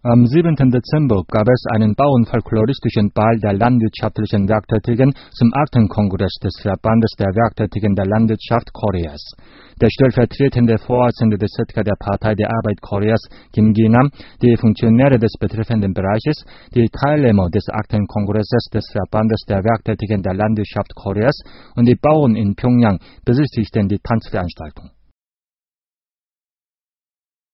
Am 7. Dezember gab es einen bauernfolkloristischen Ball der landwirtschaftlichen Werktätigen zum 8. Kongress des Verbandes der Werktätigen der Landwirtschaft Koreas. Der stellvertretende Vorsitzende des ZK der Partei der Arbeit Koreas, Kim Gi-nam, die Funktionäre des betreffenden Bereiches, die Teilnehmer des 8. Kongresses des Verbandes der Werktätigen der Landwirtschaft Koreas und die Bauern in Pyongyang besichtigten die Tanzveranstaltung.